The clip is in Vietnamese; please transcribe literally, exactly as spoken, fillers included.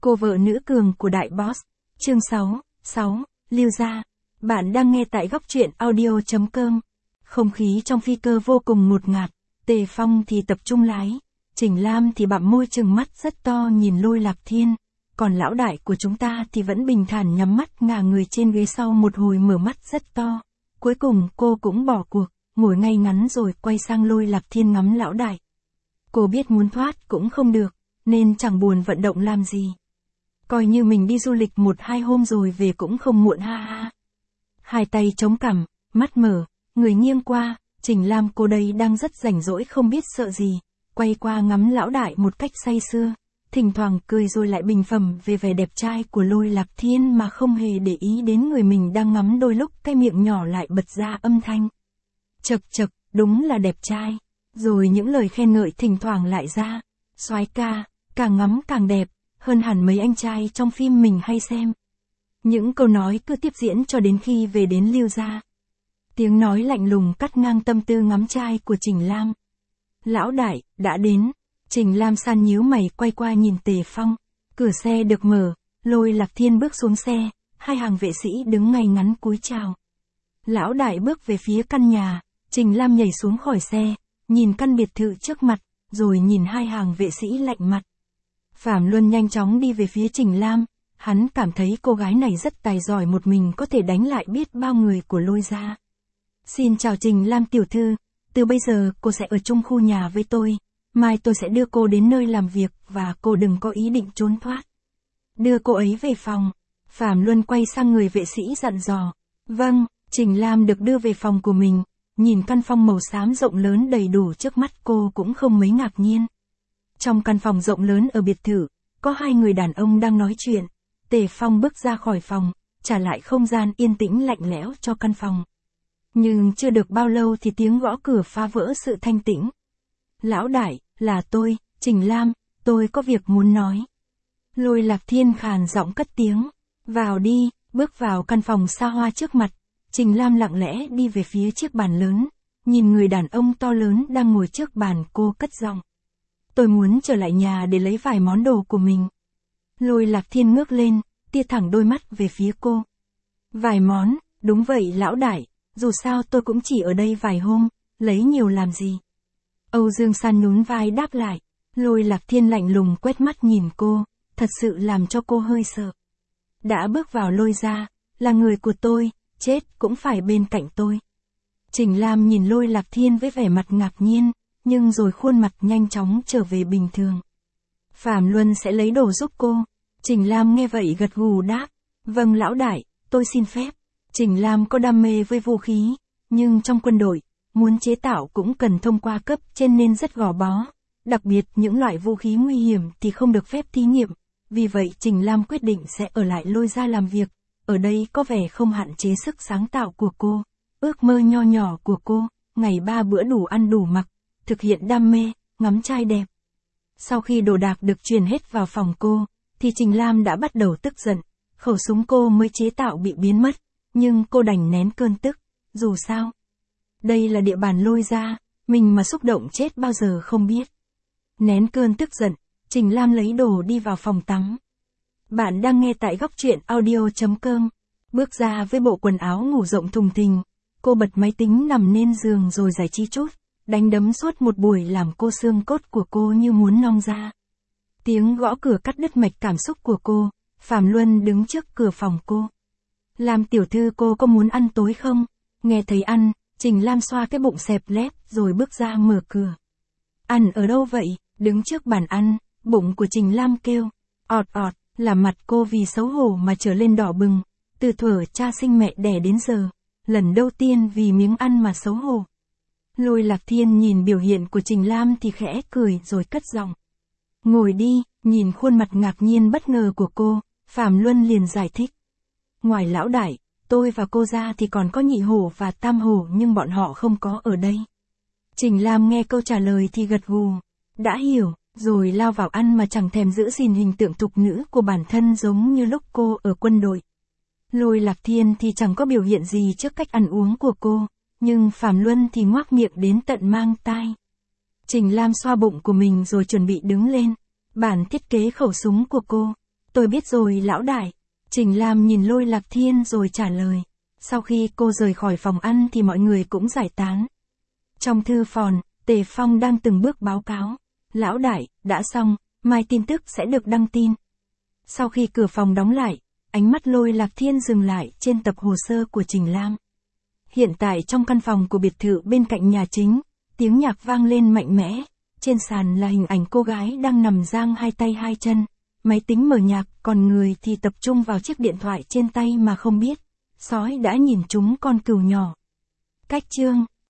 Cô vợ nữ cường của đại boss. Chương sáu, sáu, Lưu Gia. Bạn đang nghe tại góc truyện audio chấm com. Không khí trong phi cơ vô cùng ngột ngạt, Tề Phong thì tập trung lái, Trình Lam thì bặm môi trừng mắt rất to nhìn Lôi Lạc Thiên, còn lão đại của chúng ta thì vẫn bình thản nhắm mắt ngả người trên ghế sau một hồi mở mắt rất to. Cuối cùng cô cũng bỏ cuộc, ngồi ngay ngắn rồi quay sang Lôi Lạc Thiên ngắm lão đại. Cô biết muốn thoát cũng không được, nên chẳng buồn vận động làm gì. Coi như mình đi du lịch một hai hôm rồi về cũng không muộn ha ha. Hai tay chống cằm, mắt mở, người nghiêng qua, Trình Lam cô đây đang rất rảnh rỗi không biết sợ gì, quay qua ngắm lão đại một cách say sưa, thỉnh thoảng cười rồi lại bình phẩm về vẻ đẹp trai của Lôi Lạc Thiên mà không hề để ý đến người mình đang ngắm, đôi lúc cái miệng nhỏ lại bật ra âm thanh. Chật chật, đúng là đẹp trai. Rồi những lời khen ngợi thỉnh thoảng lại ra. Soái ca, càng ngắm càng đẹp, hơn hẳn mấy anh trai trong phim mình hay xem. Những câu nói cứ tiếp diễn cho đến khi về đến Lưu Gia. Tiếng nói lạnh lùng cắt ngang tâm tư ngắm trai của Trình Lam. Lão đại, đã đến. Trình Lam san nhíu mày quay qua nhìn Tề Phong. Cửa xe được mở, Lôi Lạc Thiên bước xuống xe, hai hàng vệ sĩ đứng ngay ngắn cúi chào. Lão đại bước về phía căn nhà, Trình Lam nhảy xuống khỏi xe, nhìn căn biệt thự trước mặt, rồi nhìn hai hàng vệ sĩ lạnh mặt. Phạm Luân nhanh chóng đi về phía Trình Lam, hắn cảm thấy cô gái này rất tài giỏi, một mình có thể đánh lại biết bao người của Lôi Gia. Xin chào Trình Lam tiểu thư, từ bây giờ cô sẽ ở chung khu nhà với tôi, mai tôi sẽ đưa cô đến nơi làm việc và cô đừng có ý định trốn thoát. Đưa cô ấy về phòng. Phạm Luân quay sang người vệ sĩ dặn dò. Vâng, Trình Lam được đưa về phòng của mình, nhìn căn phòng màu xám rộng lớn đầy đủ trước mắt cô cũng không mấy ngạc nhiên. Trong căn phòng rộng lớn ở biệt thự, có hai người đàn ông đang nói chuyện. Tề Phong bước ra khỏi phòng, trả lại không gian yên tĩnh lạnh lẽo cho căn phòng. Nhưng chưa được bao lâu thì tiếng gõ cửa phá vỡ sự thanh tĩnh. Lão đại, là tôi, Trình Lam, tôi có việc muốn nói. Lôi Lạc Thiên khàn giọng cất tiếng. Vào đi. Bước vào căn phòng xa hoa trước mặt, Trình Lam lặng lẽ đi về phía chiếc bàn lớn, nhìn người đàn ông to lớn đang ngồi trước bàn, cô cất giọng. Tôi muốn trở lại nhà để lấy vài món đồ của mình. Lôi Lạc Thiên ngước lên, tia thẳng đôi mắt về phía cô. Vài món, đúng vậy lão đại, dù sao tôi cũng chỉ ở đây vài hôm, lấy nhiều làm gì. Âu Dương San nhún vai đáp lại. Lôi Lạc Thiên lạnh lùng quét mắt nhìn cô, thật sự làm cho cô hơi sợ. Đã bước vào Lôi Gia, là người của tôi, chết cũng phải bên cạnh tôi. Trình Lam nhìn Lôi Lạc Thiên với vẻ mặt ngạc nhiên, nhưng rồi khuôn mặt nhanh chóng trở về bình thường. Phạm Luân sẽ lấy đồ giúp cô. Trình Lam nghe vậy gật gù đáp. Vâng lão đại, tôi xin phép. Trình Lam có đam mê với vũ khí, nhưng trong quân đội, muốn chế tạo cũng cần thông qua cấp trên nên rất gò bó. Đặc biệt những loại vũ khí nguy hiểm thì không được phép thí nghiệm. Vì vậy Trình Lam quyết định sẽ ở lại Lôi Gia làm việc. Ở đây có vẻ không hạn chế sức sáng tạo của cô. Ước mơ nho nhỏ của cô, ngày ba bữa đủ ăn đủ mặc, thực hiện đam mê, ngắm trai đẹp. Sau khi đồ đạc được truyền hết vào phòng cô, thì Trình Lam đã bắt đầu tức giận. Khẩu súng cô mới chế tạo bị biến mất, nhưng cô đành nén cơn tức. Dù sao, đây là địa bàn Lôi Gia, mình mà xúc động chết bao giờ không biết. Nén cơn tức giận, Trình Lam lấy đồ đi vào phòng tắm. Bạn đang nghe tại góc truyện audio chấm com. Bước ra với bộ quần áo ngủ rộng thùng thình, cô bật máy tính nằm lên giường rồi giải trí chút, đánh đấm suốt một buổi làm cô xương cốt của cô như muốn nong ra. Tiếng gõ cửa cắt đứt mạch cảm xúc của cô, Phạm Luân đứng trước cửa phòng cô. Lam tiểu thư cô có muốn ăn tối không? Nghe thấy ăn, Trình Lam xoa cái bụng xẹp lép rồi bước ra mở cửa. Ăn ở đâu vậy? Đứng trước bàn ăn, bụng của Trình Lam kêu. Ọt ọt, là mặt cô vì xấu hổ mà trở lên đỏ bừng. Từ thuở cha sinh mẹ đẻ đến giờ, lần đầu tiên vì miếng ăn mà xấu hổ. Lôi Lạc Thiên nhìn biểu hiện của Trình Lam thì khẽ cười rồi cất giọng. Ngồi đi, nhìn khuôn mặt ngạc nhiên bất ngờ của cô, Phạm Luân liền giải thích. Ngoài lão đại, tôi và cô ra thì còn có nhị hổ và tam hổ, nhưng bọn họ không có ở đây. Trình Lam nghe câu trả lời thì gật gù. Đã hiểu, rồi lao vào ăn mà chẳng thèm giữ gìn hình tượng thục nữ của bản thân giống như lúc cô ở quân đội. Lôi Lạc Thiên thì chẳng có biểu hiện gì trước cách ăn uống của cô, nhưng Phạm Luân thì ngoác miệng đến tận mang tai. Trình Lam xoa bụng của mình rồi chuẩn bị đứng lên. Bản thiết kế khẩu súng của cô, Tôi biết rồi lão đại. Trình Lam nhìn Lôi Lạc Thiên rồi trả lời. Sau khi cô rời khỏi phòng ăn thì mọi người cũng giải tán. Trong thư phòng, Tề Phong đang từng bước báo cáo. Lão đại, đã xong, mai tin tức sẽ được đăng tin. Sau khi cửa phòng đóng lại, ánh mắt Lôi Lạc Thiên dừng lại trên tập hồ sơ của Trình Lam. Hiện tại trong căn phòng của biệt thự bên cạnh nhà chính, tiếng nhạc vang lên mạnh mẽ. Trên sàn là hình ảnh cô gái đang nằm giang hai tay hai chân. Máy tính mở nhạc, còn người thì tập trung vào chiếc điện thoại trên tay mà không biết. Sói đã nhìn trúng con cừu nhỏ. Cách chương